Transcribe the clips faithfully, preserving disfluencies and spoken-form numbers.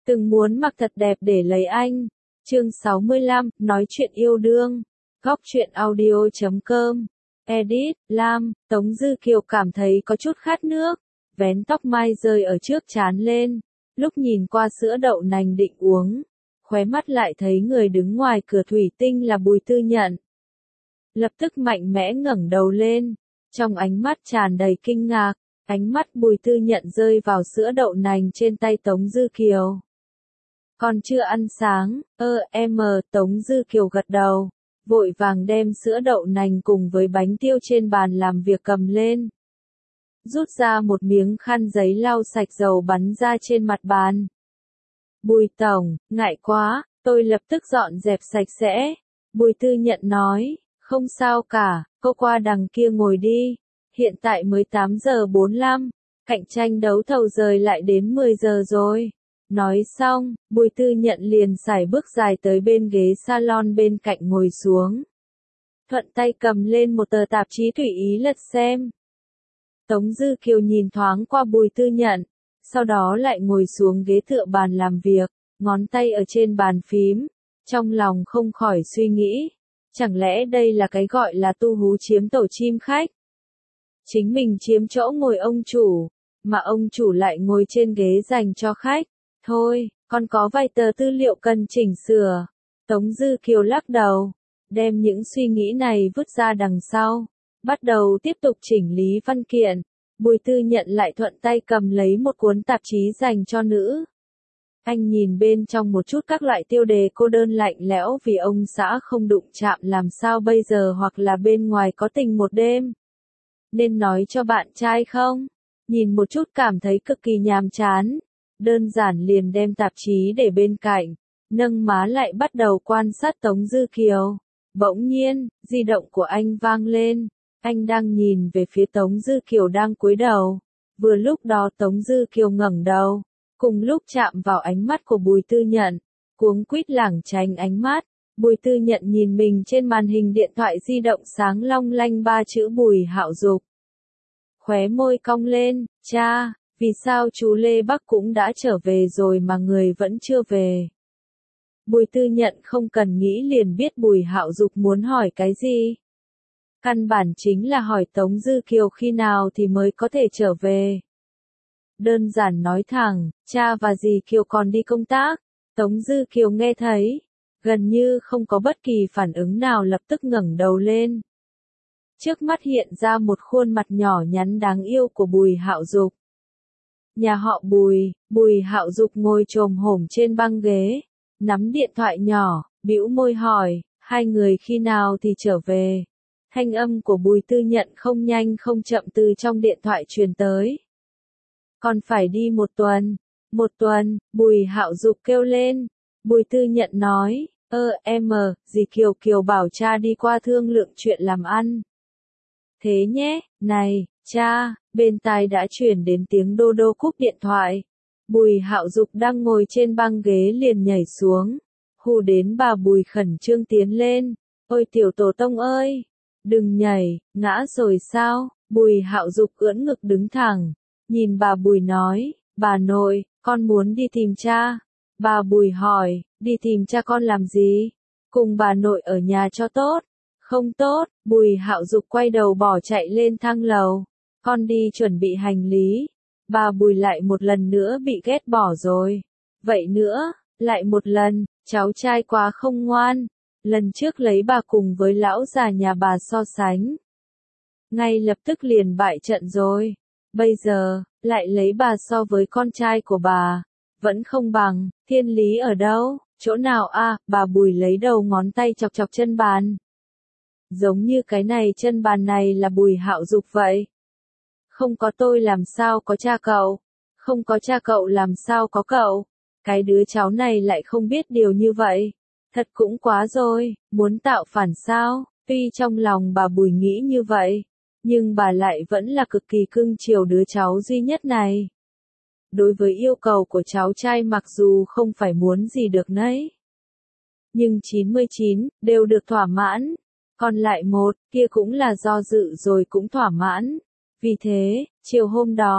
Từng muốn mặc thật đẹp để lấy anh. Chương sáu mươi lăm, nói chuyện yêu đương. Góc truyện audio chấm com. Edit, Lam, Tống Dư Kiều cảm thấy có chút khát nước. Vén tóc mai rơi ở trước trán lên. Lúc nhìn qua sữa đậu nành định uống. Khóe mắt lại thấy người đứng ngoài cửa thủy tinh là Bùi Tư Nhận. Lập tức mạnh mẽ ngẩng đầu lên. Trong ánh mắt tràn đầy kinh ngạc. Ánh mắt Bùi Tư Nhận rơi vào sữa đậu nành trên tay Tống Dư Kiều. Còn chưa ăn sáng, ơ, em, Tống Dư Kiều gật đầu, vội vàng đem sữa đậu nành cùng với bánh tiêu trên bàn làm việc cầm lên. Rút ra một miếng khăn giấy lau sạch dầu bắn ra trên mặt bàn. Bùi tổng, ngại quá, tôi lập tức dọn dẹp sạch sẽ. Bùi Tư Nhận nói, không sao cả, cô qua đằng kia ngồi đi. Hiện tại mới tám giờ bốn mươi lăm, cạnh tranh đấu thầu rời lại đến mười giờ rồi. Nói xong, Bùi Tư Nhận liền sải bước dài tới bên ghế salon bên cạnh ngồi xuống. Thuận tay cầm lên một tờ tạp chí tùy ý lật xem. Tống Dư Kiều nhìn thoáng qua Bùi Tư Nhận, sau đó lại ngồi xuống ghế tựa bàn làm việc, ngón tay ở trên bàn phím, trong lòng không khỏi suy nghĩ, chẳng lẽ đây là cái gọi là tu hú chiếm tổ chim khách? Chính mình chiếm chỗ ngồi ông chủ, mà ông chủ lại ngồi trên ghế dành cho khách. Thôi, còn có vài tờ tư liệu cần chỉnh sửa. Tống Dư Kiều lắc đầu, đem những suy nghĩ này vứt ra đằng sau, bắt đầu tiếp tục chỉnh lý văn kiện. Bùi Tư Nhận lại thuận tay cầm lấy một cuốn tạp chí dành cho nữ. Anh nhìn bên trong một chút các loại tiêu đề cô đơn lạnh lẽo vì ông xã không đụng chạm làm sao bây giờ hoặc là bên ngoài có tình một đêm. Nên nói cho bạn trai không? Nhìn một chút cảm thấy cực kỳ nhàm chán. Đơn giản liền đem tạp chí để bên cạnh, nâng má lại bắt đầu quan sát Tống Dư Kiều. Bỗng nhiên, di động của anh vang lên, anh đang nhìn về phía Tống Dư Kiều đang cúi đầu. Vừa lúc đó Tống Dư Kiều ngẩng đầu, cùng lúc chạm vào ánh mắt của Bùi Tư Nhận, cuống quýt lảng tránh ánh mắt. Bùi Tư Nhận nhìn mình trên màn hình điện thoại di động sáng long lanh ba chữ Bùi Hạo Dục. Khóe môi cong lên, cha. Vì sao chú Lê Bắc cũng đã trở về rồi mà người vẫn chưa về? Bùi Tư Nhận không cần nghĩ liền biết Bùi Hạo Dục muốn hỏi cái gì. Căn bản chính là hỏi Tống Dư Kiều khi nào thì mới có thể trở về. Đơn giản nói thẳng, cha và dì Kiều còn đi công tác. Tống Dư Kiều nghe thấy, gần như không có bất kỳ phản ứng nào lập tức ngẩng đầu lên. Trước mắt hiện ra một khuôn mặt nhỏ nhắn đáng yêu của Bùi Hạo Dục. Nhà họ Bùi, Bùi Hạo Dục ngồi chồm hổm trên băng ghế, nắm điện thoại nhỏ, bĩu môi hỏi, hai người khi nào thì trở về. Thanh âm của Bùi Tư Nhận không nhanh không chậm từ trong điện thoại truyền tới. Còn phải đi một tuần, một tuần, Bùi Hạo Dục kêu lên. Bùi Tư Nhận nói, ơ em, dì Kiều Kiều bảo cha đi qua thương lượng chuyện làm ăn. Thế nhé, này, cha. Bên tai đã chuyển đến tiếng đô đô cúp điện thoại. Bùi Hạo Dục đang ngồi trên băng ghế liền nhảy xuống. Hù đến bà Bùi khẩn trương tiến lên. Ôi tiểu tổ tông ơi! Đừng nhảy, ngã rồi sao? Bùi Hạo Dục ưỡn ngực đứng thẳng. Nhìn bà Bùi nói, bà nội, con muốn đi tìm cha. Bà Bùi hỏi, đi tìm cha con làm gì? Cùng bà nội ở nhà cho tốt. Không tốt, Bùi Hạo Dục quay đầu bỏ chạy lên thang lầu. Con đi chuẩn bị hành lý. Bà Bùi lại một lần nữa bị ghét bỏ rồi. Vậy nữa, lại một lần, cháu trai quá không ngoan. Lần trước lấy bà cùng với lão già nhà bà so sánh. Ngay lập tức liền bại trận rồi. Bây giờ, lại lấy bà so với con trai của bà. Vẫn không bằng, thiên lý ở đâu, chỗ nào a? À, bà Bùi lấy đầu ngón tay chọc chọc chân bàn. Giống như cái này chân bàn này là Bùi Hạo Dục vậy. Không có tôi làm sao có cha cậu, không có cha cậu làm sao có cậu, cái đứa cháu này lại không biết điều như vậy, thật cũng quá rồi, muốn tạo phản sao, tuy trong lòng bà Bùi nghĩ như vậy, nhưng bà lại vẫn là cực kỳ cưng chiều đứa cháu duy nhất này. Đối với yêu cầu của cháu trai mặc dù không phải muốn gì được nấy, nhưng chín mươi chín, đều được thỏa mãn, còn lại một, kia cũng là do dự rồi cũng thỏa mãn. Vì thế, chiều hôm đó,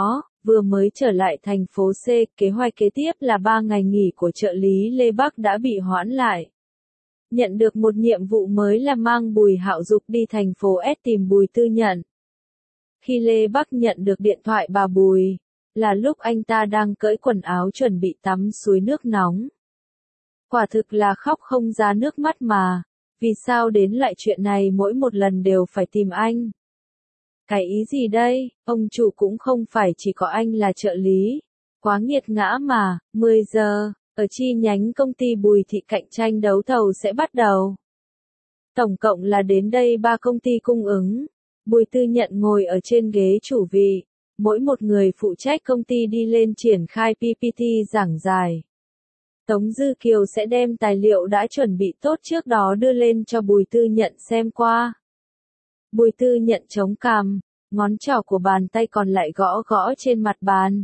vừa mới trở lại thành phố C, kế hoạch kế tiếp là ba ngày nghỉ của trợ lý Lê Bắc đã bị hoãn lại. Nhận được một nhiệm vụ mới là mang Bùi Hạo Dục đi thành phố S tìm Bùi Tư Nhận. Khi Lê Bắc nhận được điện thoại bà Bùi, là lúc anh ta đang cởi quần áo chuẩn bị tắm suối nước nóng. Quả thực là khóc không ra nước mắt mà, vì sao đến lại chuyện này mỗi một lần đều phải tìm anh? Cái ý gì đây, ông chủ cũng không phải chỉ có anh là trợ lý. Quá nghiệt ngã mà, mười giờ, ở chi nhánh công ty Bùi Thị cạnh tranh đấu thầu sẽ bắt đầu. Tổng cộng là đến đây ba công ty cung ứng. Bùi Tư Nhận ngồi ở trên ghế chủ vị, mỗi một người phụ trách công ty đi lên triển khai pê pê tê giảng giải. Tống Dư Kiều sẽ đem tài liệu đã chuẩn bị tốt trước đó đưa lên cho Bùi Tư Nhận xem qua. Bùi Tư Nhận chống cằm, ngón trỏ của bàn tay còn lại gõ gõ trên mặt bàn.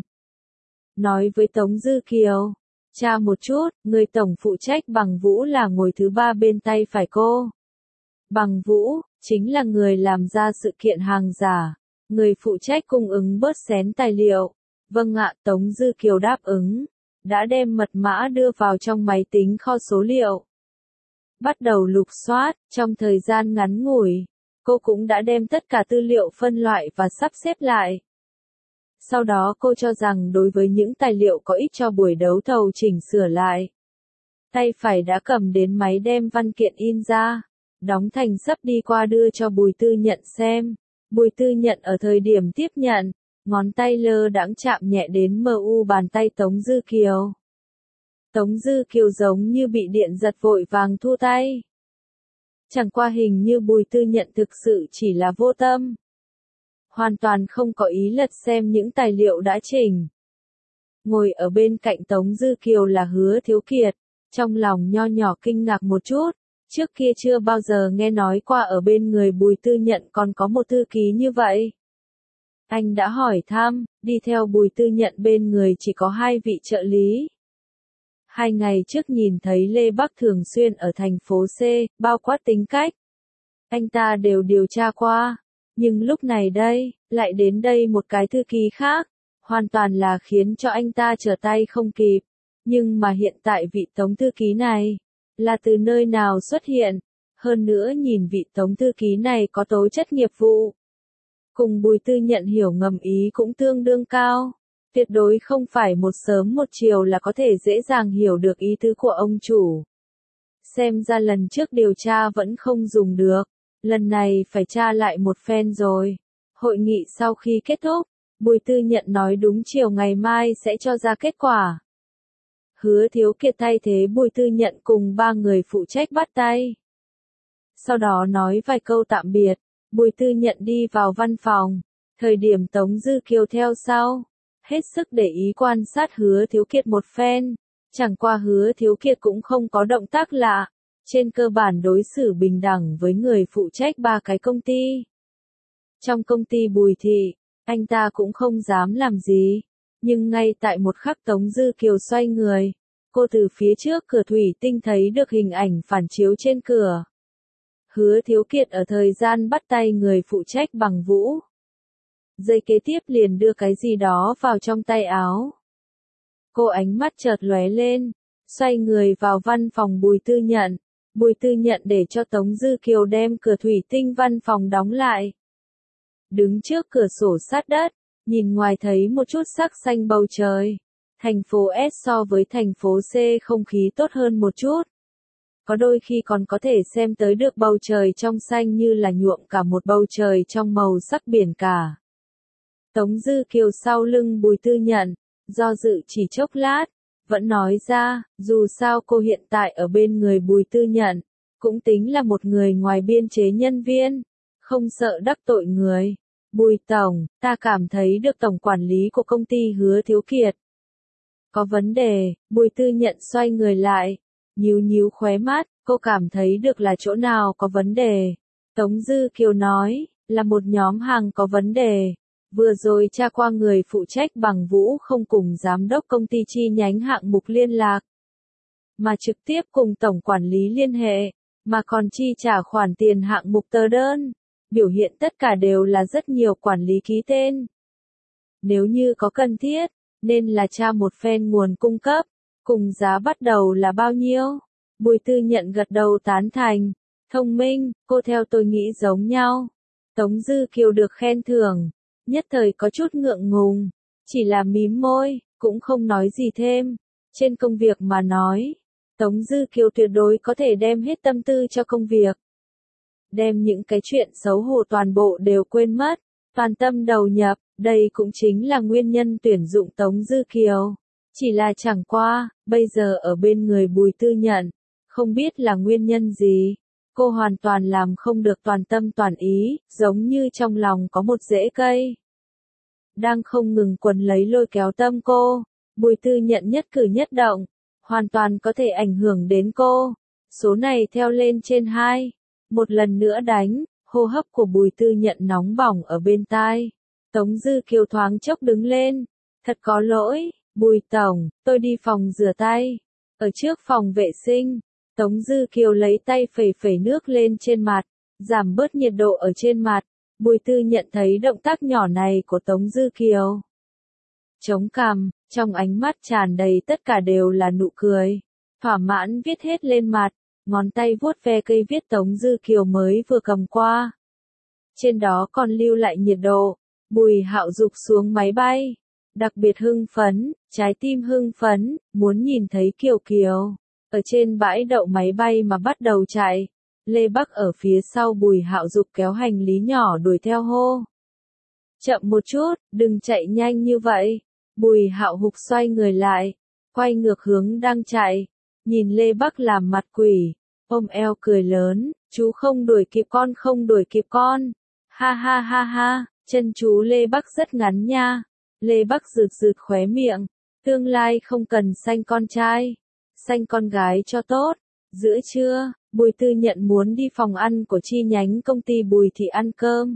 Nói với Tống Dư Kiều, tra một chút, người tổng phụ trách Bằng Vũ là ngồi thứ ba bên tay phải cô. Bằng Vũ, chính là người làm ra sự kiện hàng giả, người phụ trách cung ứng bớt xén tài liệu. Vâng ạ, Tống Dư Kiều đáp ứng, đã đem mật mã đưa vào trong máy tính kho số liệu. Bắt đầu lục soát, trong thời gian ngắn ngủi, cô cũng đã đem tất cả tư liệu phân loại và sắp xếp lại. Sau đó cô cho rằng đối với những tài liệu có ích cho buổi đấu thầu chỉnh sửa lại. Tay phải đã cầm đến máy đem văn kiện in ra, đóng thành sấp đi qua đưa cho Bùi Tư Nhận xem. Bùi Tư Nhận ở thời điểm tiếp nhận, ngón tay lơ đãng chạm nhẹ đến mờ u bàn tay Tống Dư Kiều. Tống Dư Kiều giống như bị điện giật vội vàng thu tay. Chẳng qua hình như Bùi Tư Nhận thực sự chỉ là vô tâm. Hoàn toàn không có ý lật xem những tài liệu đã chỉnh. Ngồi ở bên cạnh Tống Dư Kiều là Hứa Thiếu Kiệt, trong lòng nho nhỏ kinh ngạc một chút, trước kia chưa bao giờ nghe nói qua ở bên người Bùi Tư Nhận còn có một thư ký như vậy. Anh đã hỏi thăm, đi theo Bùi Tư Nhận bên người chỉ có hai vị trợ lý. Hai ngày trước nhìn thấy Lê Bắc thường xuyên ở thành phố C, bao quát tính cách. Anh ta đều điều tra qua, nhưng lúc này đây, lại đến đây một cái thư ký khác, hoàn toàn là khiến cho anh ta trở tay không kịp. Nhưng mà hiện tại vị Tống thư ký này, là từ nơi nào xuất hiện, hơn nữa nhìn vị Tống thư ký này có tố chất nghiệp vụ. Cùng Bùi Tư Nhận hiểu ngầm ý cũng tương đương cao. Tuyệt đối không phải một sớm một chiều là có thể dễ dàng hiểu được ý tứ của ông chủ. Xem ra lần trước điều tra vẫn không dùng được, lần này phải tra lại một phen rồi. Hội nghị sau khi kết thúc, Bùi Tư Nhận nói đúng chiều ngày mai sẽ cho ra kết quả. Hứa Thiếu Kiệt thay thế Bùi Tư Nhận cùng ba người phụ trách bắt tay. Sau đó nói vài câu tạm biệt, Bùi Tư Nhận đi vào văn phòng, thời điểm Tống Dư Kiều theo sau. Hết sức để ý quan sát Hứa Thiếu Kiệt một phen, chẳng qua Hứa Thiếu Kiệt cũng không có động tác lạ, trên cơ bản đối xử bình đẳng với người phụ trách ba cái công ty. Trong công ty Bùi Thị, anh ta cũng không dám làm gì, nhưng ngay tại một khắc Tống Dư Kiều xoay người, cô từ phía trước cửa thủy tinh thấy được hình ảnh phản chiếu trên cửa. Hứa Thiếu Kiệt ở thời gian bắt tay người phụ trách Bằng Vũ. Giây kế tiếp liền đưa cái gì đó vào trong tay áo. Cô ánh mắt chợt lóe lên, xoay người vào văn phòng Bùi Tư Nhận. Bùi Tư Nhận để cho Tống Dư Kiều đem cửa thủy tinh văn phòng đóng lại. Đứng trước cửa sổ sát đất, nhìn ngoài thấy một chút sắc xanh bầu trời. Thành phố S so với thành phố C không khí tốt hơn một chút. Có đôi khi còn có thể xem tới được bầu trời trong xanh như là nhuộm cả một bầu trời trong màu sắc biển cả. Tống Dư Kiều sau lưng Bùi Tư Nhận, do dự chỉ chốc lát, vẫn nói ra, dù sao cô hiện tại ở bên người Bùi Tư Nhận, cũng tính là một người ngoài biên chế nhân viên, không sợ đắc tội người. Bùi Tổng, ta cảm thấy được tổng quản lý của công ty Hứa Thiếu Kiệt. Có vấn đề, Bùi Tư Nhận xoay người lại, nhíu nhíu khóe mắt, cô cảm thấy được là chỗ nào có vấn đề. Tống Dư Kiều nói, là một nhóm hàng có vấn đề. Vừa rồi tra qua người phụ trách Bằng Vũ không cùng giám đốc công ty chi nhánh hạng mục liên lạc, mà trực tiếp cùng tổng quản lý liên hệ, mà còn chi trả khoản tiền hạng mục tờ đơn. Biểu hiện tất cả đều là rất nhiều quản lý ký tên. nếu như có cần thiết, nên là tra một phen nguồn cung cấp, cùng giá bắt đầu là bao nhiêu. Bùi Tư Nhận gật đầu tán thành, thông minh, cô theo tôi nghĩ giống nhau. Tống Dư Kiều được khen thưởng, nhất thời có chút ngượng ngùng, chỉ là mím môi, cũng không nói gì thêm. Trên công việc mà nói, Tống Dư Kiều tuyệt đối có thể đem hết tâm tư cho công việc. Đem những cái chuyện xấu hổ toàn bộ đều quên mất, toàn tâm đầu nhập, đây cũng chính là nguyên nhân tuyển dụng Tống Dư Kiều. Chỉ là chẳng qua, bây giờ ở bên người Bùi Tư Nhận, không biết là nguyên nhân gì, cô hoàn toàn làm không được toàn tâm toàn ý, giống như trong lòng có một rễ cây đang không ngừng quấn lấy lôi kéo tâm cô. Bùi Tư Nhận nhất cử nhất động, hoàn toàn có thể ảnh hưởng đến cô. Số này theo lên trên hai, một lần nữa đánh, hô hấp của Bùi Tư Nhận nóng bỏng ở bên tai. Tống Dư Kiều thoáng chốc đứng lên, thật có lỗi, Bùi Tổng, tôi đi phòng rửa tay. Ở trước phòng vệ sinh, Tống Dư Kiều lấy tay phẩy phẩy nước lên trên mặt, giảm bớt nhiệt độ ở trên mặt. Bùi Tư Nhận thấy động tác nhỏ này của Tống Dư Kiều, chống cằm, trong ánh mắt tràn đầy tất cả đều là nụ cười, thỏa mãn viết hết lên mặt, ngón tay vuốt ve cây viết Tống Dư Kiều mới vừa cầm qua. Trên đó còn lưu lại nhiệt độ. Bùi Hạo Dục xuống máy bay, đặc biệt hưng phấn, trái tim hưng phấn, muốn nhìn thấy Kiều Kiều. Ở trên bãi đậu máy bay mà bắt đầu chạy. Lê Bắc ở phía sau Bùi Hạo Dục kéo hành lý nhỏ đuổi theo hô. Chậm một chút, đừng chạy nhanh như vậy. Bùi Hạo Dục xoay người lại, quay ngược hướng đang chạy, nhìn Lê Bắc làm mặt quỷ, ôm eo cười lớn, chú không đuổi kịp con không đuổi kịp con. Ha ha ha ha, chân chú Lê Bắc rất ngắn nha. Lê Bắc rực rực khóe miệng, tương lai không cần sanh con trai, sanh con gái cho tốt. Giữa trưa, Bùi Tư Nhận muốn đi phòng ăn của chi nhánh công ty Bùi Thị ăn cơm.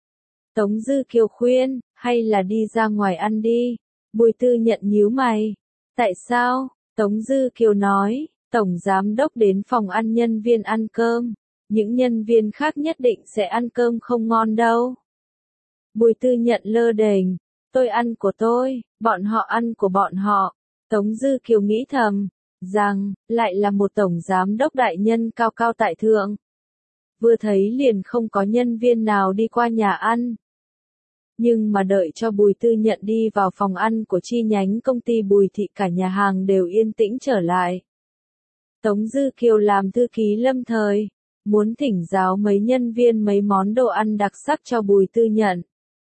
Tống Dư Kiều khuyên, hay là đi ra ngoài ăn đi. Bùi Tư Nhận nhíu mày. Tại sao? Tống Dư Kiều nói, Tổng Giám Đốc đến phòng ăn nhân viên ăn cơm. Những nhân viên khác nhất định sẽ ăn cơm không ngon đâu. Bùi Tư Nhận lơ đễnh, tôi ăn của tôi, bọn họ ăn của bọn họ. Tống Dư Kiều nghĩ thầm, rằng, lại là một tổng giám đốc đại nhân cao cao tại thượng. Vừa thấy liền không có nhân viên nào đi qua nhà ăn. Nhưng mà đợi cho Bùi Tư Nhận đi vào phòng ăn của chi nhánh công ty Bùi Thị, cả nhà hàng đều yên tĩnh trở lại. Tống Dư Kiều làm thư ký lâm thời, muốn thỉnh giáo mấy nhân viên mấy món đồ ăn đặc sắc cho Bùi Tư Nhận.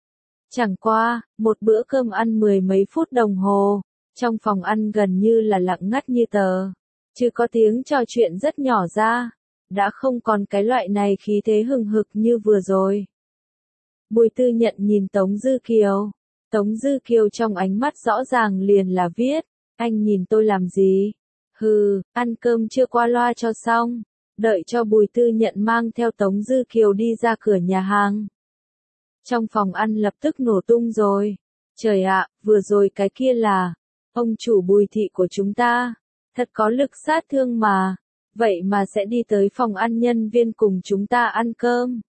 Chẳng qua, một bữa cơm ăn mười mấy phút đồng hồ, trong phòng ăn gần như là lặng ngắt như tờ, chứ có tiếng trò chuyện rất nhỏ ra, đã không còn cái loại này khí thế hừng hực như vừa rồi. Bùi Tư Nhận nhìn Tống Dư Kiều, Tống Dư Kiều trong ánh mắt rõ ràng liền là viết, anh nhìn tôi làm gì? Hừ, ăn cơm chưa qua loa cho xong, đợi cho Bùi Tư Nhận mang theo Tống Dư Kiều đi ra cửa nhà hàng. Trong phòng ăn lập tức nổ tung rồi. Trời ạ, vừa rồi cái kia là ông chủ Bùi Thị của chúng ta, thật có lực sát thương mà, vậy mà sẽ đi tới phòng ăn nhân viên cùng chúng ta ăn cơm.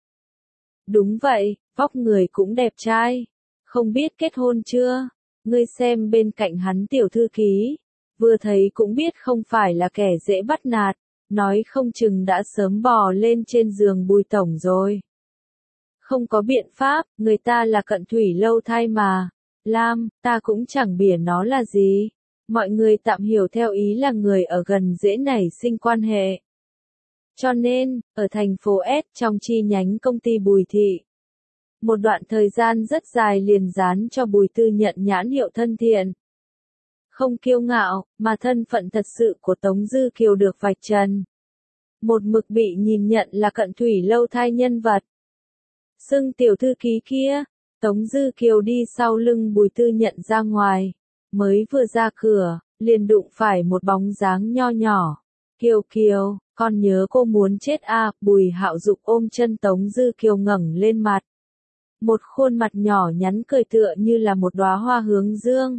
Đúng vậy, vóc người cũng đẹp trai, không biết kết hôn chưa, ngươi xem bên cạnh hắn tiểu thư ký, vừa thấy cũng biết không phải là kẻ dễ bắt nạt, nói không chừng đã sớm bò lên trên giường Bùi Tổng rồi. Không có biện pháp, người ta là cận thủy lâu thai mà. Lam, ta cũng chẳng bỉa nó là gì. Mọi người tạm hiểu theo ý là người ở gần dễ nảy sinh quan hệ. Cho nên, ở thành phố S trong chi nhánh công ty Bùi Thị, một đoạn thời gian rất dài liền dán cho Bùi Tư Nhận nhãn hiệu thân thiện. Không kiêu ngạo, mà thân phận thật sự của Tống Dư Kiều được vạch trần. Một mực bị nhìn nhận là cận thủy lâu thai nhân vật. Xưng tiểu thư ký kia, Tống Dư Kiều đi sau lưng Bùi Tư Nhận ra ngoài, mới vừa ra cửa, liền đụng phải một bóng dáng nho nhỏ. Kiều Kiều, con nhớ cô muốn chết à, Bùi Hạo Dục ôm chân Tống Dư Kiều ngẩng lên mặt. Một khuôn mặt nhỏ nhắn cười tựa như là một đóa hoa hướng dương.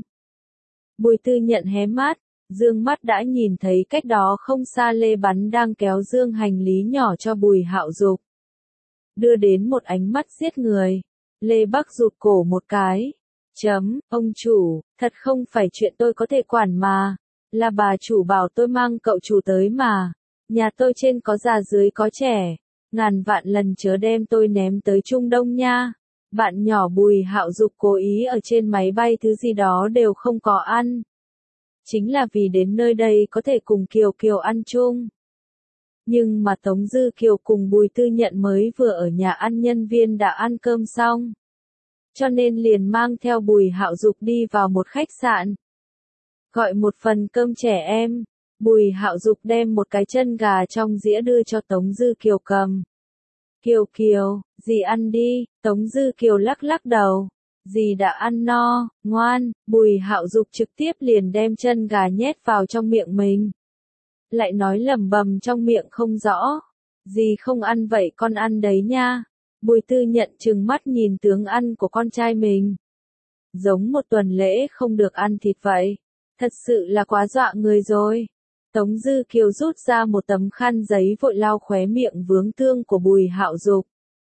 Bùi Tư Nhận hé mắt, dương mắt đã nhìn thấy cách đó không xa Lê Bắn đang kéo dương hành lý nhỏ cho Bùi Hạo Dục. Đưa đến một ánh mắt giết người. Lê Bắc rụt cổ một cái, Chấm, ông chủ, thật không phải chuyện tôi có thể quản mà. Là bà chủ bảo tôi mang cậu chủ tới mà. Nhà tôi trên có già dưới có trẻ. Ngàn vạn lần chớ đem tôi ném tới Trung Đông nha. Bạn nhỏ Bùi Hạo Dục cố ý ở trên máy bay thứ gì đó đều không có ăn. Chính là vì đến nơi đây có thể cùng Kiều Kiều ăn chung. Nhưng mà Tống Dư Kiều cùng Bùi Tư Nhận mới vừa ở nhà ăn nhân viên đã ăn cơm xong. Cho nên liền mang theo Bùi Hạo Dục đi vào một khách sạn. Gọi một phần cơm trẻ em. Bùi Hạo Dục đem một cái chân gà trong dĩa đưa cho Tống Dư Kiều cầm. Kiều Kiều, dì ăn đi. Tống Dư Kiều lắc lắc đầu. Dì đã ăn no, ngoan. Bùi Hạo Dục trực tiếp liền đem chân gà nhét vào trong miệng mình. Lại nói lẩm bẩm trong miệng không rõ. Dì không ăn vậy con ăn đấy nha. Bùi Tư Nhận trừng mắt nhìn tướng ăn của con trai mình. Giống một tuần lễ không được ăn thịt vậy. Thật sự là quá dọa người rồi. Tống Dư Kiều rút ra một tấm khăn giấy vội lau khóe miệng vướng thương của Bùi Hạo Dục.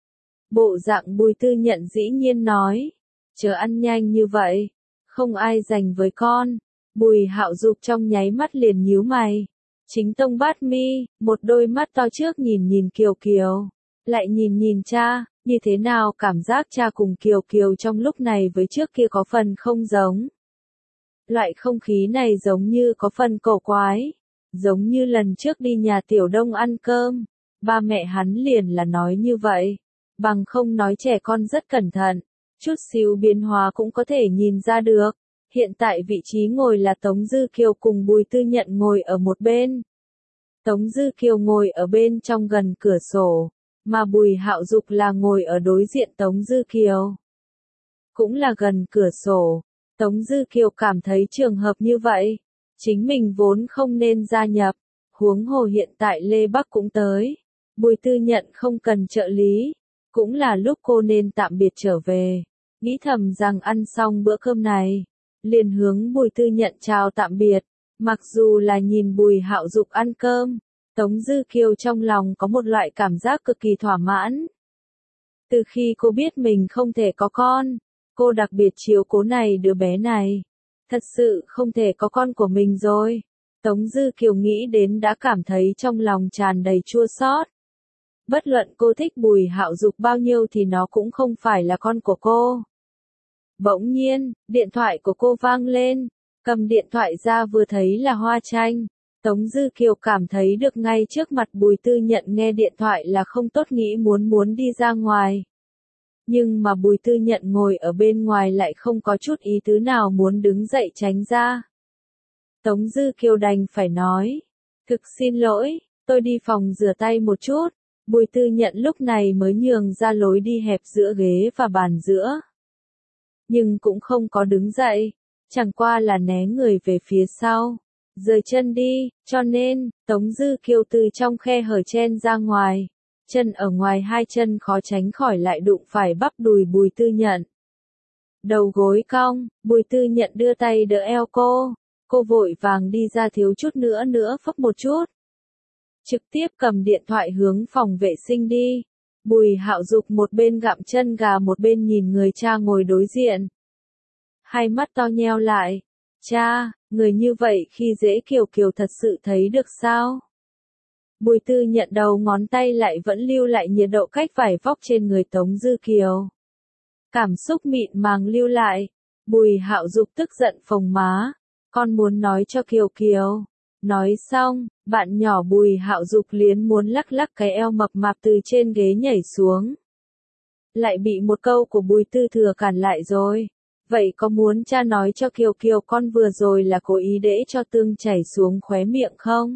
Bộ dạng Bùi Tư Nhận dĩ nhiên nói. Chớ ăn nhanh như vậy. Không ai dành với con. Bùi Hạo Dục trong nháy mắt liền nhíu mày. Chính tông bát mi, một đôi mắt to trước nhìn nhìn Kiều Kiều. Lại nhìn nhìn cha, như thế nào cảm giác cha cùng Kiều Kiều trong lúc này với trước kia có phần không giống. Loại không khí này giống như có phần cổ quái. Giống như lần trước đi nhà Tiểu Đông ăn cơm. Ba mẹ hắn liền là nói như vậy. Bằng không nói trẻ con rất cẩn thận. Chút xíu biến hóa cũng có thể nhìn ra được. Hiện tại vị trí ngồi là Tống Dư Kiều cùng Bùi Tư Nhận ngồi ở một bên. Tống Dư Kiều ngồi ở bên trong gần cửa sổ. Mà Bùi Hạo Dục là ngồi ở đối diện Tống Dư Kiều. Cũng là gần cửa sổ. Tống Dư Kiều cảm thấy trường hợp như vậy. Chính mình vốn không nên gia nhập. Huống hồ hiện tại Lê Bắc cũng tới. Bùi Tư Nhận không cần trợ lý. Cũng là lúc cô nên tạm biệt trở về. Nghĩ thầm rằng ăn xong bữa cơm này. Liền hướng Bùi Tư Nhận chào tạm biệt. Mặc dù là nhìn Bùi Hạo Dục ăn cơm. Tống Dư Kiều trong lòng có một loại cảm giác cực kỳ thỏa mãn. Từ khi cô biết mình không thể có con. Cô đặc biệt chiếu cố này đứa bé này. Thật sự không thể có con của mình rồi. Tống Dư Kiều nghĩ đến đã cảm thấy trong lòng tràn đầy chua xót. Bất luận cô thích Bùi Hạo Dục bao nhiêu thì nó cũng không phải là con của cô. Bỗng nhiên, điện thoại của cô vang lên. Cầm điện thoại ra vừa thấy là Hoa Tranh. Tống Dư Kiều cảm thấy được ngay trước mặt Bùi Tư Nhận nghe điện thoại là không tốt, nghĩ muốn muốn đi ra ngoài. Nhưng mà Bùi Tư Nhận ngồi ở bên ngoài lại không có chút ý tứ nào muốn đứng dậy tránh ra. Tống Dư Kiều đành phải nói. Thực xin lỗi, tôi đi phòng rửa tay một chút. Bùi Tư Nhận lúc này mới nhường ra lối đi hẹp giữa ghế và bàn giữa. Nhưng cũng không có đứng dậy. Chẳng qua là né người về phía sau. Rời chân đi, cho nên, Tống Dư Kiều từ trong khe hở chen ra ngoài. Chân ở ngoài hai chân khó tránh khỏi lại đụng phải bắp đùi Bùi Tư Nhận. Đầu gối cong, Bùi Tư Nhận đưa tay đỡ eo cô. Cô vội vàng đi ra thiếu chút nữa nữa phấp một chút. Trực tiếp cầm điện thoại hướng phòng vệ sinh đi. Bùi Hạo Dục một bên gặm chân gà một bên nhìn người cha ngồi đối diện. Hai mắt to nheo lại. Cha, người như vậy khi dễ Kiều Kiều thật sự thấy được sao? Bùi Tư Nhận đầu ngón tay lại vẫn lưu lại nhiệt độ cách vải vóc trên người Tống Dư Kiều. Cảm xúc mịn màng lưu lại. Bùi Hạo Dục tức giận phồng má. Con muốn nói cho Kiều Kiều. Nói xong, bạn nhỏ Bùi Hạo Dục liến muốn lắc lắc cái eo mập mạp từ trên ghế nhảy xuống. Lại bị một câu của Bùi Tư Thừa cản lại rồi. Vậy có muốn cha nói cho Kiều Kiều con vừa rồi là cố ý để cho tương chảy xuống khóe miệng không?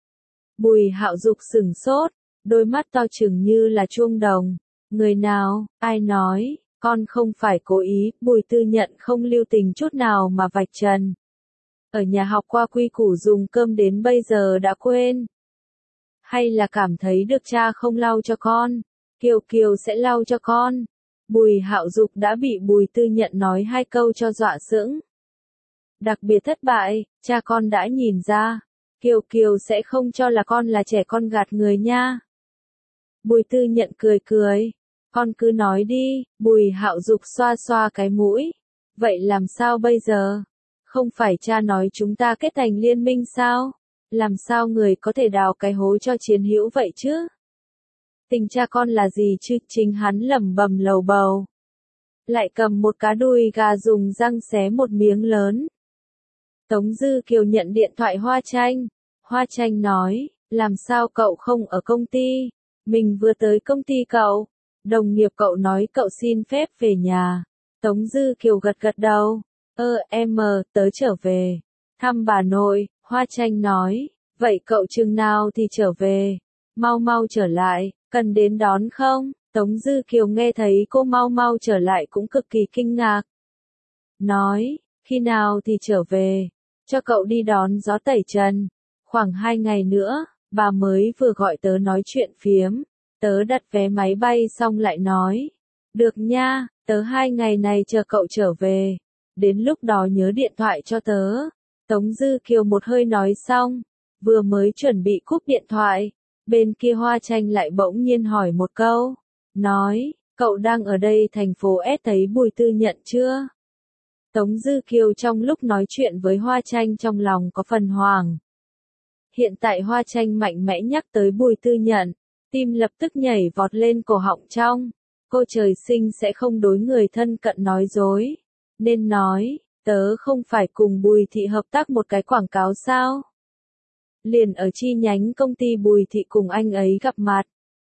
Bùi Hạo Dục sửng sốt, đôi mắt to chừng như là chuông đồng. Người nào, ai nói, con không phải cố ý, Bùi Tư Nhận không lưu tình chút nào mà vạch trần. Ở nhà học qua quy củ dùng cơm đến bây giờ đã quên. Hay là cảm thấy được cha không lau cho con, Kiều Kiều sẽ lau cho con. Bùi Hạo Dục đã bị Bùi Tư Nhận nói hai câu cho dọa sững. Đặc biệt thất bại, cha con đã nhìn ra. Kiều Kiều sẽ không cho là con là trẻ con gạt người nha. Bùi Tư Nhận cười cười. Con cứ nói đi, Bùi Hạo Dục xoa xoa cái mũi. Vậy làm sao bây giờ? Không phải cha nói chúng ta kết thành liên minh sao? Làm sao người có thể đào cái hố cho chiến hữu vậy chứ? Tình cha con là gì chứ? Chính hắn lẩm bẩm lầu bầu. Lại cầm một cá đùi gà dùng răng xé một miếng lớn. Tống Dư Kiều nhận điện thoại Hoa Tranh. Hoa Tranh nói, làm sao cậu không ở công ty? Mình vừa tới công ty cậu. Đồng nghiệp cậu nói cậu xin phép về nhà. Tống Dư Kiều gật gật đầu. Ơ em, tớ trở về. Thăm bà nội, Hoa Tranh nói. Vậy cậu chừng nào thì trở về? Mau mau trở lại, cần đến đón không? Tống Dư Kiều nghe thấy cô mau mau trở lại cũng cực kỳ kinh ngạc. Nói, khi nào thì trở về? Cho cậu đi đón gió tẩy trần. Khoảng hai ngày nữa, bà mới vừa gọi tớ nói chuyện phiếm. Tớ đặt vé máy bay xong lại nói. Được nha, tớ hai ngày này chờ cậu trở về. Đến lúc đó nhớ điện thoại cho tớ. Tống Dư Kiều một hơi nói xong. Vừa mới chuẩn bị cúp điện thoại. Bên kia Hoa Tranh lại bỗng nhiên hỏi một câu. Nói, cậu đang ở đây thành phố S thấy Bùi Tư Nhận chưa? Tống Dư Kiều trong lúc nói chuyện với Hoa Tranh trong lòng có phần hoảng. Hiện tại Hoa Tranh mạnh mẽ nhắc tới Bùi Tư Nhận, tim lập tức nhảy vọt lên cổ họng trong. Cô trời sinh sẽ không đối người thân cận nói dối. Nên nói, tớ không phải cùng Bùi Thị hợp tác một cái quảng cáo sao? Liền ở chi nhánh công ty Bùi Thị cùng anh ấy gặp mặt.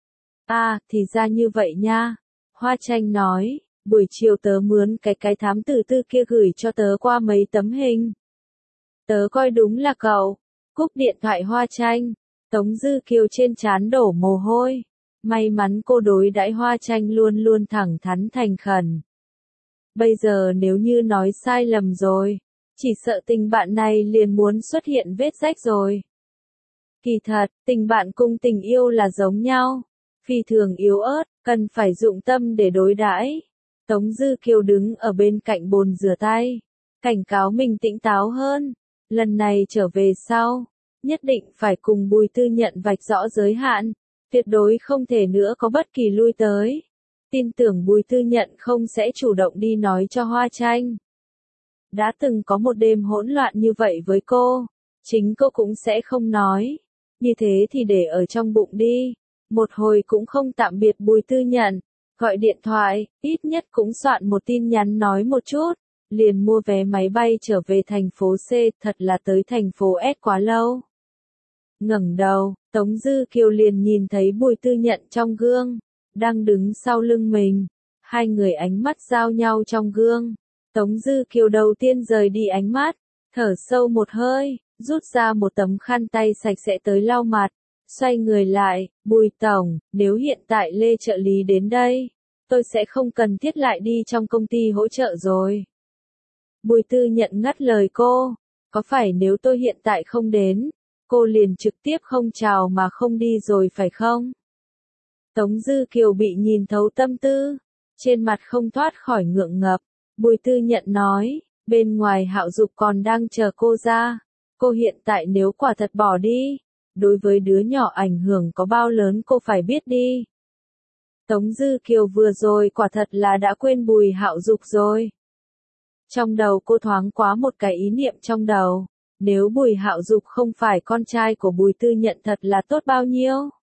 À, thì ra như vậy nha. Hoa Tranh nói, buổi chiều tớ mướn cái cái thám tử tư kia gửi cho tớ qua mấy tấm hình. Tớ coi đúng là cậu. Cúp điện thoại Hoa Tranh. Tống Dư Kiều trên trán đổ mồ hôi. May mắn cô đối đãi Hoa Tranh luôn luôn thẳng thắn thành khẩn. Bây giờ nếu như nói sai lầm rồi, chỉ sợ tình bạn này liền muốn xuất hiện vết rách rồi. Kỳ thật, tình bạn cùng tình yêu là giống nhau. Phi thường yếu ớt, cần phải dụng tâm để đối đãi. Tống Dư Kiều đứng ở bên cạnh bồn rửa tay, cảnh cáo mình tỉnh táo hơn. Lần này trở về sau, nhất định phải cùng Bùi Tư Nhận vạch rõ giới hạn, tuyệt đối không thể nữa có bất kỳ lui tới. Tin tưởng Bùi Tư Nhận không sẽ chủ động đi nói cho Hoa Tranh. Đã từng có một đêm hỗn loạn như vậy với cô, chính cô cũng sẽ không nói. Như thế thì để ở trong bụng đi. Một hồi cũng không tạm biệt Bùi Tư Nhận, gọi điện thoại, ít nhất cũng soạn một tin nhắn nói một chút, liền mua vé máy bay trở về thành phố C, thật là tới thành phố S quá lâu. Ngẩng đầu, Tống Dư Kiều liền nhìn thấy Bùi Tư Nhận trong gương, đang đứng sau lưng mình. Hai người ánh mắt giao nhau trong gương. Tống Dư Kiều đầu tiên rời đi ánh mắt, thở sâu một hơi, rút ra một tấm khăn tay sạch sẽ tới lau mặt. Xoay người lại, Bùi Tổng, nếu hiện tại Lê trợ lý đến đây, tôi sẽ không cần thiết lại đi trong công ty hỗ trợ rồi. Bùi Tư Nhận ngắt lời cô, có phải nếu tôi hiện tại không đến, cô liền trực tiếp không chào mà không đi rồi phải không? Tống Dư Kiều bị nhìn thấu tâm tư, trên mặt không thoát khỏi ngượng ngập. Bùi Tư Nhận nói, bên ngoài Hạo Dục còn đang chờ cô ra, cô hiện tại nếu quả thật bỏ đi, đối với đứa nhỏ ảnh hưởng có bao lớn cô phải biết đi. Tống Dư Kiều vừa rồi quả thật là đã quên Bùi Hạo Dục rồi. Trong đầu cô thoáng quá một cái ý niệm trong đầu, nếu Bùi Hạo Dục không phải con trai của Bùi Tư Nhận thật là tốt bao nhiêu.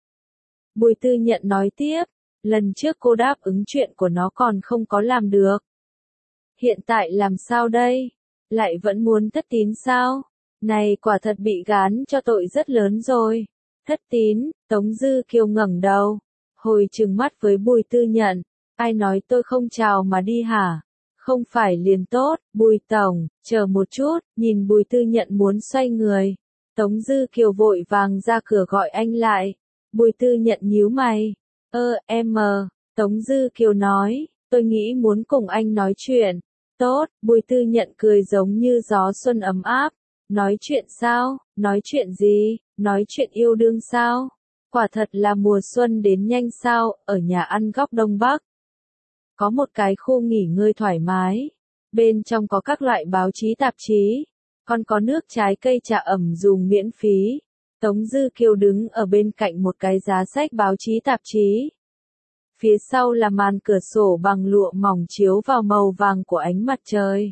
Bùi Tư Nhận nói tiếp, lần trước cô đáp ứng chuyện của nó còn không có làm được. Hiện tại làm sao đây? Lại vẫn muốn thất tín sao? Này quả thật bị gán cho tội rất lớn rồi. Thất tín, Tống Dư Kiều ngẩng đầu, hồi trừng mắt với Bùi Tư Nhận. Ai nói tôi không chào mà đi hả? Không phải liền tốt, Bùi Tổng, chờ một chút, nhìn Bùi Tư Nhận muốn xoay người. Tống Dư Kiều vội vàng ra cửa gọi anh lại. Bùi Tư Nhận nhíu mày. Ơ, em, Tống Dư Kiều nói, tôi nghĩ muốn cùng anh nói chuyện. Tốt, Bùi Tư Nhận cười giống như gió xuân ấm áp. Nói chuyện sao? Nói chuyện gì? Nói chuyện yêu đương sao? Quả thật là mùa xuân đến nhanh sao, ở nhà ăn góc Đông Bắc. Có một cái khu nghỉ ngơi thoải mái. Bên trong có các loại báo chí tạp chí. Còn có nước trái cây trà ẩm dùng miễn phí. Tống Dư Kiều đứng ở bên cạnh một cái giá sách báo chí tạp chí. Phía sau là màn cửa sổ bằng lụa mỏng chiếu vào màu vàng của ánh mặt trời.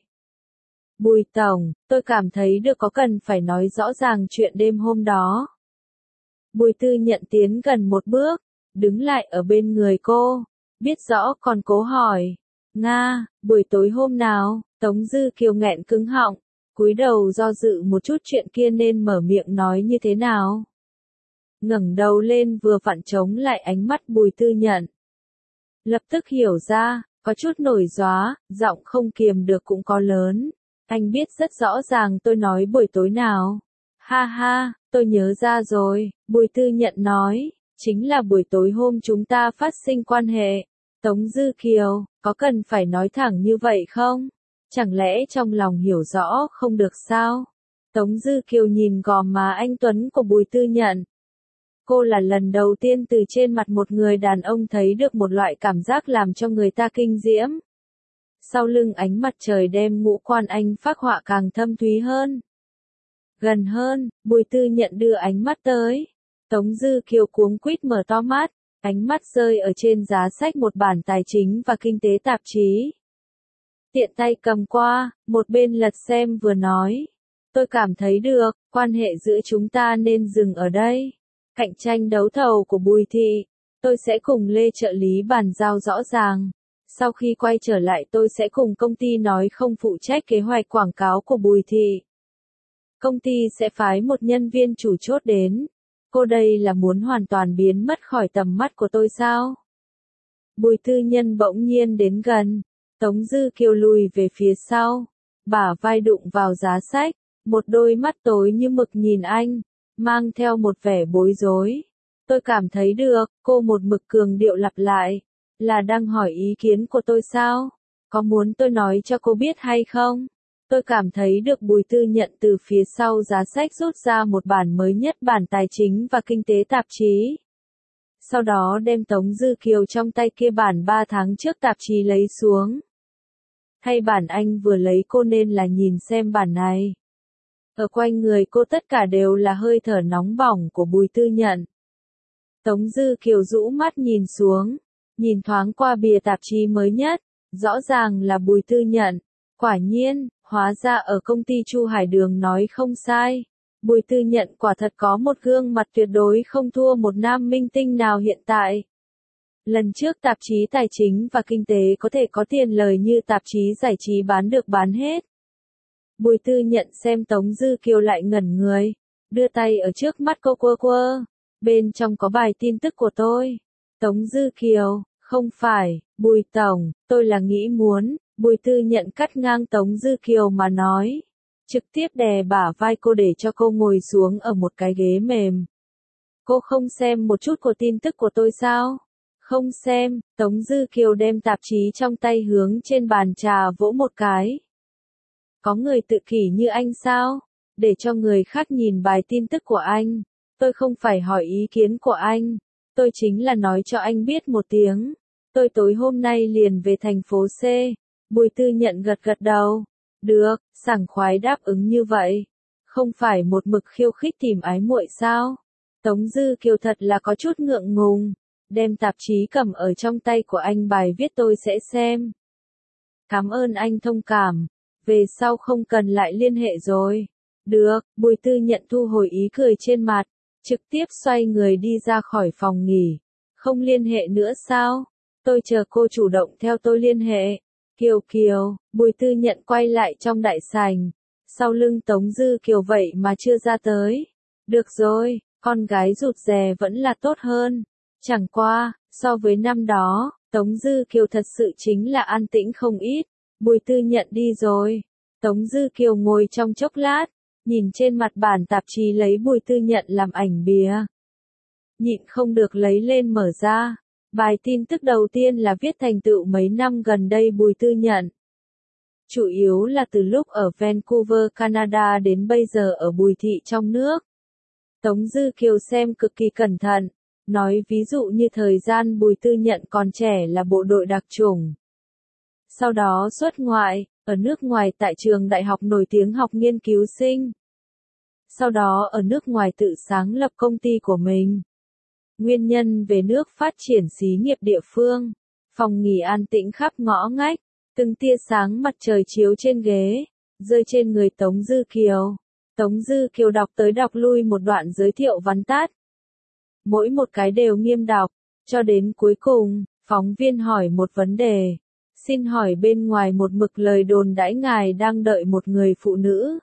Bùi tổng, tôi cảm thấy được có cần phải nói rõ ràng chuyện đêm hôm đó. Bùi Tư Nhận tiến gần một bước, đứng lại ở bên người cô, biết rõ còn cố hỏi. Nga, buổi tối hôm nào? Tống Dư Kiều nghẹn cứng họng, cúi đầu do dự một chút chuyện kia nên mở miệng nói như thế nào. Ngẩng đầu lên vừa vặn chống lại ánh mắt Bùi Tư Nhận. Lập tức hiểu ra, có chút nổi gióa, giọng không kiềm được cũng có lớn. Anh biết rất rõ ràng tôi nói buổi tối nào. Ha ha, tôi nhớ ra rồi, Bùi Tư Nhận nói, chính là buổi tối hôm chúng ta phát sinh quan hệ. Tống Dư Kiều, có cần phải nói thẳng như vậy không? Chẳng lẽ trong lòng hiểu rõ không được sao? Tống Dư Kiều nhìn gò má anh tuấn của Bùi Tư Nhận. Cô là lần đầu tiên từ trên mặt một người đàn ông thấy được một loại cảm giác làm cho người ta kinh diễm. Sau lưng ánh mặt trời đem ngũ quan anh phác họa càng thâm thúy hơn. Gần hơn, Bùi Tư Nhận đưa ánh mắt tới. Tống Dư Kiều cuống quýt mở to mắt, ánh mắt rơi ở trên giá sách một bản tài chính và kinh tế tạp chí. Tiện tay cầm qua, một bên lật xem vừa nói. Tôi cảm thấy được, quan hệ giữa chúng ta nên dừng ở đây. Cạnh tranh đấu thầu của Bùi Thị, tôi sẽ cùng Lê trợ lý bàn giao rõ ràng. Sau khi quay trở lại tôi sẽ cùng công ty nói không phụ trách kế hoạch quảng cáo của Bùi Thị. Công ty sẽ phái một nhân viên chủ chốt đến. Cô đây là muốn hoàn toàn biến mất khỏi tầm mắt của tôi sao? Bùi Tư Nhân bỗng nhiên đến gần. Tống Dư Kiều lùi về phía sau. Bả vai đụng vào giá sách. Một đôi mắt tối như mực nhìn anh. Mang theo một vẻ bối rối. Tôi cảm thấy được, cô một mực cường điệu lặp lại. Là đang hỏi ý kiến của tôi sao? Có muốn tôi nói cho cô biết hay không? Tôi cảm thấy được Bùi Tư Nhận từ phía sau giá sách rút ra một bản mới nhất bản tài chính và kinh tế tạp chí. Sau đó đem Tống Dư Kiều trong tay kia bản ba tháng trước tạp chí lấy xuống. Hay bản anh vừa lấy cô nên là nhìn xem bản này. Ở quanh người cô tất cả đều là hơi thở nóng bỏng của Bùi Tư Nhận. Tống Dư Kiều rũ mắt nhìn xuống, nhìn thoáng qua bìa tạp chí mới nhất, rõ ràng là Bùi Tư Nhận. Quả nhiên, hóa ra ở công ty Chu Hải Đường nói không sai. Bùi Tư Nhận quả thật có một gương mặt tuyệt đối không thua một nam minh tinh nào hiện tại. Lần trước tạp chí tài chính và kinh tế có thể có tiền lời như tạp chí giải trí bán được bán hết. Bùi Tư Nhận xem Tống Dư Kiều lại ngẩn người, đưa tay ở trước mắt cô quơ quơ. Bên trong có bài tin tức của tôi. Tống Dư Kiều, không phải, Bùi Tổng, tôi là nghĩ muốn. Bùi Tư Nhận cắt ngang Tống Dư Kiều mà nói. Trực tiếp đè bả vai cô để cho cô ngồi xuống ở một cái ghế mềm. Cô không xem một chút của tin tức của tôi sao? Không xem, Tống Dư Kiều đem tạp chí trong tay hướng trên bàn trà vỗ một cái. Có người tự kỷ như anh sao? Để cho người khác nhìn bài tin tức của anh. Tôi không phải hỏi ý kiến của anh. Tôi chính là nói cho anh biết một tiếng. Tôi tối hôm nay liền về thành phố C. Bùi Tư Nhận gật gật đầu. Được, sảng khoái đáp ứng như vậy. Không phải một mực khiêu khích tìm ái muội sao? Tống Dư Kiều thật là có chút ngượng ngùng. Đem tạp chí cầm ở trong tay của anh bài viết tôi sẽ xem. Cảm ơn anh thông cảm. Về sau không cần lại liên hệ rồi. Được, Bùi Tư Nhận thu hồi ý cười trên mặt. Trực tiếp xoay người đi ra khỏi phòng nghỉ. Không liên hệ nữa sao? Tôi chờ cô chủ động theo tôi liên hệ. Kiều Kiều, Bùi Tư Nhận quay lại trong đại sảnh. Sau lưng Tống Dư Kiều vậy mà chưa ra tới. Được rồi, con gái rụt rè vẫn là tốt hơn. Chẳng qua, so với năm đó, Tống Dư Kiều thật sự chính là an tĩnh không ít. Bùi Tư Nhận đi rồi. Tống Dư Kiều ngồi trong chốc lát, nhìn trên mặt bản tạp chí lấy Bùi Tư Nhận làm ảnh bìa. Nhịn không được lấy lên mở ra. Bài tin tức đầu tiên là viết thành tựu mấy năm gần đây Bùi Tư Nhận. Chủ yếu là từ lúc ở Vancouver, Canada đến bây giờ ở Bùi Thị trong nước. Tống Dư Kiều xem cực kỳ cẩn thận. Nói ví dụ như thời gian Bùi Tư Nhận còn trẻ là bộ đội đặc chủng. Sau đó xuất ngoại, ở nước ngoài tại trường đại học nổi tiếng học nghiên cứu sinh. Sau đó ở nước ngoài tự sáng lập công ty của mình. Nguyên nhân về nước phát triển xí nghiệp địa phương. Phòng nghỉ an tĩnh khắp ngõ ngách, từng tia sáng mặt trời chiếu trên ghế, rơi trên người Tống Dư Kiều. Tống Dư Kiều đọc tới đọc lui một đoạn giới thiệu vắn tắt. Mỗi một cái đều nghiêm đọc, cho đến cuối cùng, phóng viên hỏi một vấn đề. Xin hỏi bên ngoài một mực lời đồn đãi ngài đang đợi một người phụ nữ.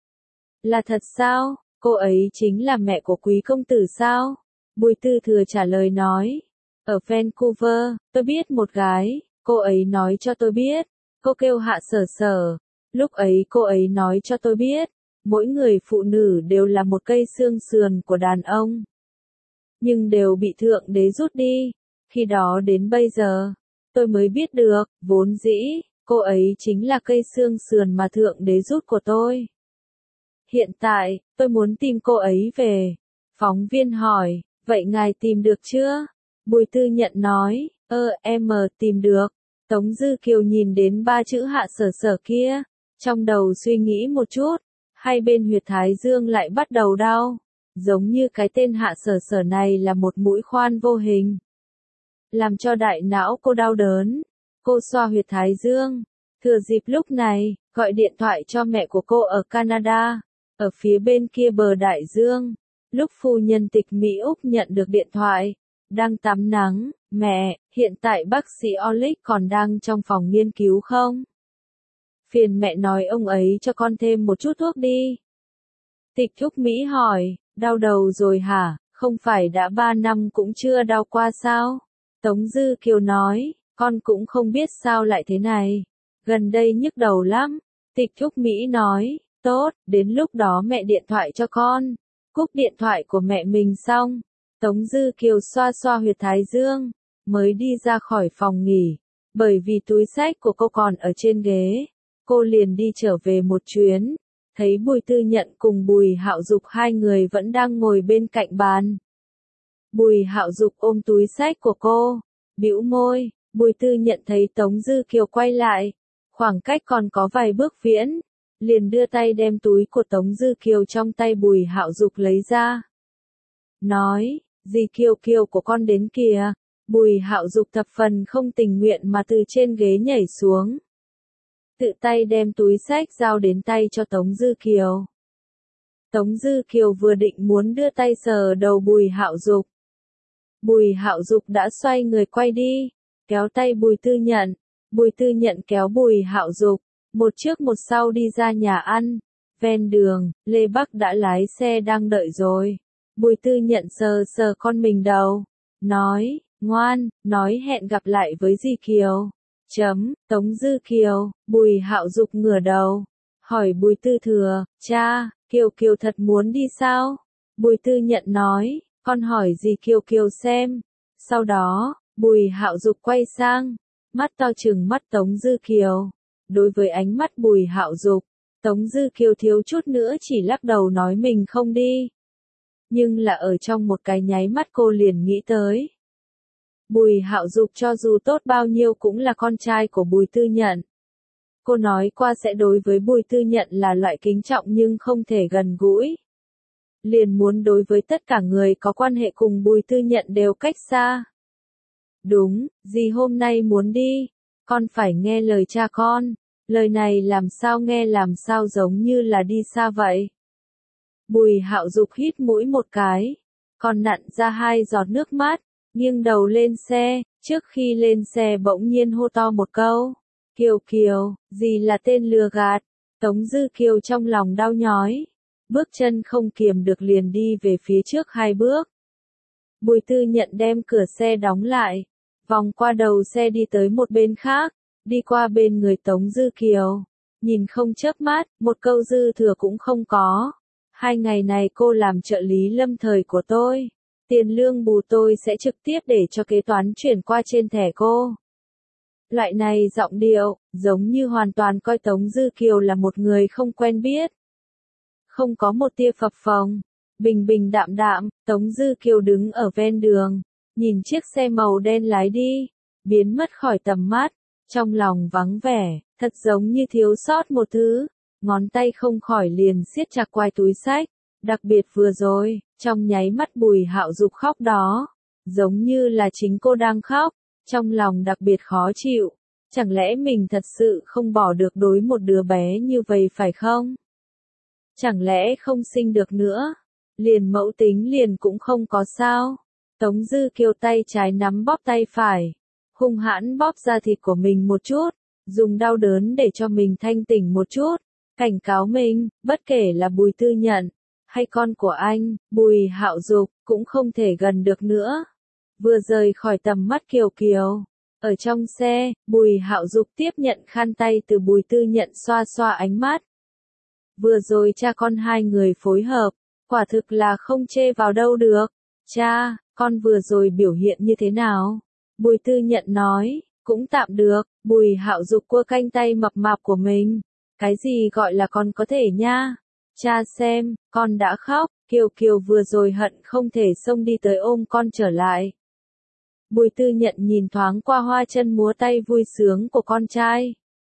Là thật sao? Cô ấy chính là mẹ của quý công tử sao? Bùi Tư Thừa trả lời nói. Ở Vancouver, tôi biết một gái, cô ấy nói cho tôi biết. Cô kêu Hạ Sở Sở. Lúc ấy cô ấy nói cho tôi biết, mỗi người phụ nữ đều là một cây xương sườn của đàn ông. Nhưng đều bị Thượng Đế rút đi. Khi đó đến bây giờ, tôi mới biết được, vốn dĩ, cô ấy chính là cây xương sườn mà Thượng Đế rút của tôi. Hiện tại, tôi muốn tìm cô ấy về. Phóng viên hỏi, vậy ngài tìm được chưa? Bùi Tư Nhận nói, ơ, em tìm được. Tống Dư Kiều nhìn đến ba chữ Hạ Sở Sở kia, trong đầu suy nghĩ một chút, hai bên huyệt thái dương lại bắt đầu đau, giống như cái tên Hạ Sở Sở này là một mũi khoan vô hình, làm cho đại não cô đau đớn. Cô xoa huyệt thái dương, thừa dịp lúc này, gọi điện thoại cho mẹ của cô ở Canada, ở phía bên kia bờ đại dương. Lúc phu nhân tịch Mỹ Úc nhận được điện thoại, đang tắm nắng, mẹ, hiện tại bác sĩ Olic còn đang trong phòng nghiên cứu không? Phiền mẹ nói ông ấy cho con thêm một chút thuốc đi. Tịch Thúc Mỹ hỏi, đau đầu rồi hả, không phải đã ba năm cũng chưa đau qua sao? Tống Dư Kiều nói, con cũng không biết sao lại thế này, gần đây nhức đầu lắm. Tịch Thúc Mỹ nói, tốt, đến lúc đó mẹ điện thoại cho con. Cúp điện thoại của mẹ mình xong, Tống Dư Kiều xoa xoa huyệt thái dương, mới đi ra khỏi phòng nghỉ, bởi vì túi xách của cô còn ở trên ghế. Cô liền đi trở về một chuyến, thấy Bùi Tư Nhận cùng Bùi Hạo Dục hai người vẫn đang ngồi bên cạnh bàn. Bùi Hạo Dục ôm túi xách của cô, bĩu môi. Bùi Tư Nhận thấy Tống Dư Kiều quay lại, khoảng cách còn có vài bước viễn, liền đưa tay đem túi của Tống Dư Kiều trong tay Bùi Hạo Dục lấy ra. Nói, dì Kiều Kiều của con đến kìa. Bùi Hạo Dục thập phần không tình nguyện mà từ trên ghế nhảy xuống, tự tay đem túi xách giao đến tay cho Tống Dư Kiều. Tống Dư Kiều vừa định muốn đưa tay sờ đầu Bùi Hạo Dục, Bùi Hạo Dục đã xoay người quay đi, kéo tay Bùi Tư Nhận. Bùi Tư Nhận kéo Bùi Hạo Dục, một trước một sau đi ra nhà ăn. Ven đường, Lê Bắc đã lái xe đang đợi rồi. Bùi Tư Nhận sờ sờ con mình đầu, nói, ngoan, nói hẹn gặp lại với dì Kiều. Chấm, Tống Dư Kiều. Bùi Hạo Dục ngửa đầu, hỏi Bùi Tư Thừa, cha, Kiều Kiều thật muốn đi sao? Bùi Tư Nhận nói, con hỏi dì Kiều Kiều xem. Sau đó, Bùi Hạo Dục quay sang, mắt to trừng mắt Tống Dư Kiều. Đối với ánh mắt Bùi Hạo Dục, Tống Dư Kiều thiếu chút nữa chỉ lắc đầu nói mình không đi. Nhưng là ở trong một cái nháy mắt cô liền nghĩ tới. Bùi Hạo Dục cho dù tốt bao nhiêu cũng là con trai của Bùi Tư Nhận. Cô nói qua sẽ đối với Bùi Tư Nhận là loại kính trọng nhưng không thể gần gũi. Liền muốn đối với tất cả người có quan hệ cùng Bùi Tư Nhận đều cách xa. Đúng, dì hôm nay muốn đi, con phải nghe lời cha con. Lời này làm sao nghe làm sao giống như là đi xa vậy. Bùi Hạo Dục hít mũi một cái, còn nặn ra hai giọt nước mắt, nghiêng đầu lên xe. Trước khi lên xe bỗng nhiên hô to một câu, Kiều Kiều, dì là tên lừa gạt. Tống Dư Kiều trong lòng đau nhói, bước chân không kiềm được liền đi về phía trước hai bước. Bùi Tư Nhận đem cửa xe đóng lại, vòng qua đầu xe đi tới một bên khác, đi qua bên người Tống Dư Kiều, nhìn không chớp mắt, một câu dư thừa cũng không có. Hai ngày này cô làm trợ lý lâm thời của tôi, tiền lương bù tôi sẽ trực tiếp để cho kế toán chuyển qua trên thẻ cô. Loại này giọng điệu, giống như hoàn toàn coi Tống Dư Kiều là một người không quen biết. Không có một tia phập phồng, bình bình đạm đạm. Tống Dư Kiều đứng ở ven đường, nhìn chiếc xe màu đen lái đi, biến mất khỏi tầm mắt, trong lòng vắng vẻ, thật giống như thiếu sót một thứ, ngón tay không khỏi liền siết chặt quai túi xách, đặc biệt vừa rồi, trong nháy mắt Bùi Hạo Dục khóc đó, giống như là chính cô đang khóc, trong lòng đặc biệt khó chịu. Chẳng lẽ mình thật sự không bỏ được đối một đứa bé như vậy phải không? Chẳng lẽ không sinh được nữa? Liền mẫu tính liền cũng không có sao? Tống Dư Kiều tay trái nắm bóp tay phải, hung hãn bóp da thịt của mình một chút, dùng đau đớn để cho mình thanh tỉnh một chút, cảnh cáo mình, bất kể là Bùi Tư Nhận, hay con của anh, Bùi Hạo Dục, cũng không thể gần được nữa. Vừa rời khỏi tầm mắt Kiều Kiều, ở trong xe, Bùi Hạo Dục tiếp nhận khăn tay từ Bùi Tư Nhận xoa xoa ánh mắt. Vừa rồi cha con hai người phối hợp, quả thực là không chê vào đâu được. Cha, con vừa rồi biểu hiện như thế nào? Bùi Tư Nhận nói, cũng tạm được. Bùi Hạo Dục cua canh tay mập mạp của mình. Cái gì gọi là con có thể nha? Cha xem, con đã khóc. Kiều Kiều vừa rồi hận không thể xông đi tới ôm con trở lại. Bùi Tư Nhận nhìn thoáng qua hoa chân múa tay vui sướng của con trai.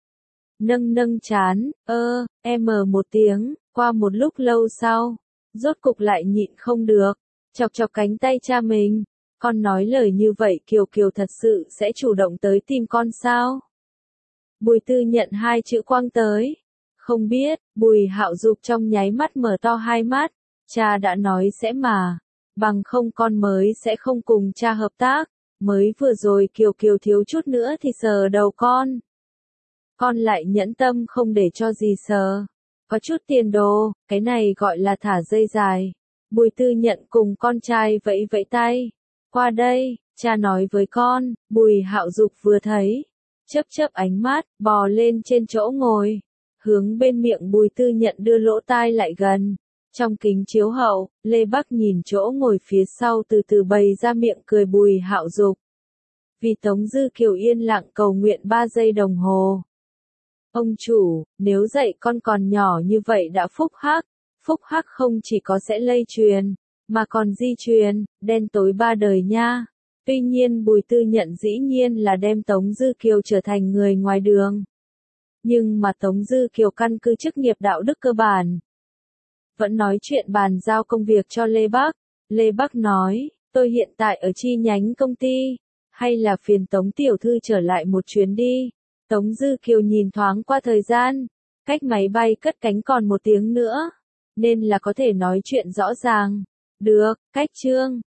Nâng nâng chán, ơ, em mờ một tiếng, qua một lúc lâu sau, rốt cục lại nhịn không được, chọc chọc cánh tay cha mình. Con nói lời như vậy Kiều Kiều thật sự sẽ chủ động tới tìm con sao? Bùi Tư Nhận hai chữ quăng tới. Không biết, Bùi Hạo Dục trong nháy mắt mở to hai mắt. Cha đã nói sẽ mà, bằng không con mới sẽ không cùng cha hợp tác. Mới vừa rồi Kiều Kiều thiếu chút nữa thì sờ đầu con. Con lại nhẫn tâm không để cho gì sờ. Có chút tiền đồ, cái này gọi là thả dây dài. Bùi Tư Nhận cùng con trai vẫy vẫy tay. Qua đây, cha nói với con. Bùi Hạo Dục vừa thấy, chớp chớp ánh mắt, bò lên trên chỗ ngồi, hướng bên miệng Bùi Tư Nhận đưa lỗ tai lại gần. Trong kính chiếu hậu, Lê Bắc nhìn chỗ ngồi phía sau từ từ bày ra miệng cười Bùi Hạo Dục. Vì Tống Dư Kiều yên lặng cầu nguyện ba giây đồng hồ. Ông chủ, nếu dạy con còn nhỏ như vậy đã phúc hắc, phúc hắc không chỉ có sẽ lây truyền, mà còn di truyền, đen tối ba đời nha. Tuy nhiên Bùi Tư Nhận dĩ nhiên là đem Tống Dư Kiều trở thành người ngoài đường. Nhưng mà Tống Dư Kiều căn cứ chức nghiệp đạo đức cơ bản. Vẫn nói chuyện bàn giao công việc cho Lê Bắc. Lê Bắc nói, tôi hiện tại ở chi nhánh công ty, hay là phiền Tống tiểu thư trở lại một chuyến đi. Tống Dư Kiều nhìn thoáng qua thời gian, cách máy bay cất cánh còn một tiếng nữa, nên là có thể nói chuyện rõ ràng. Được, cách chương.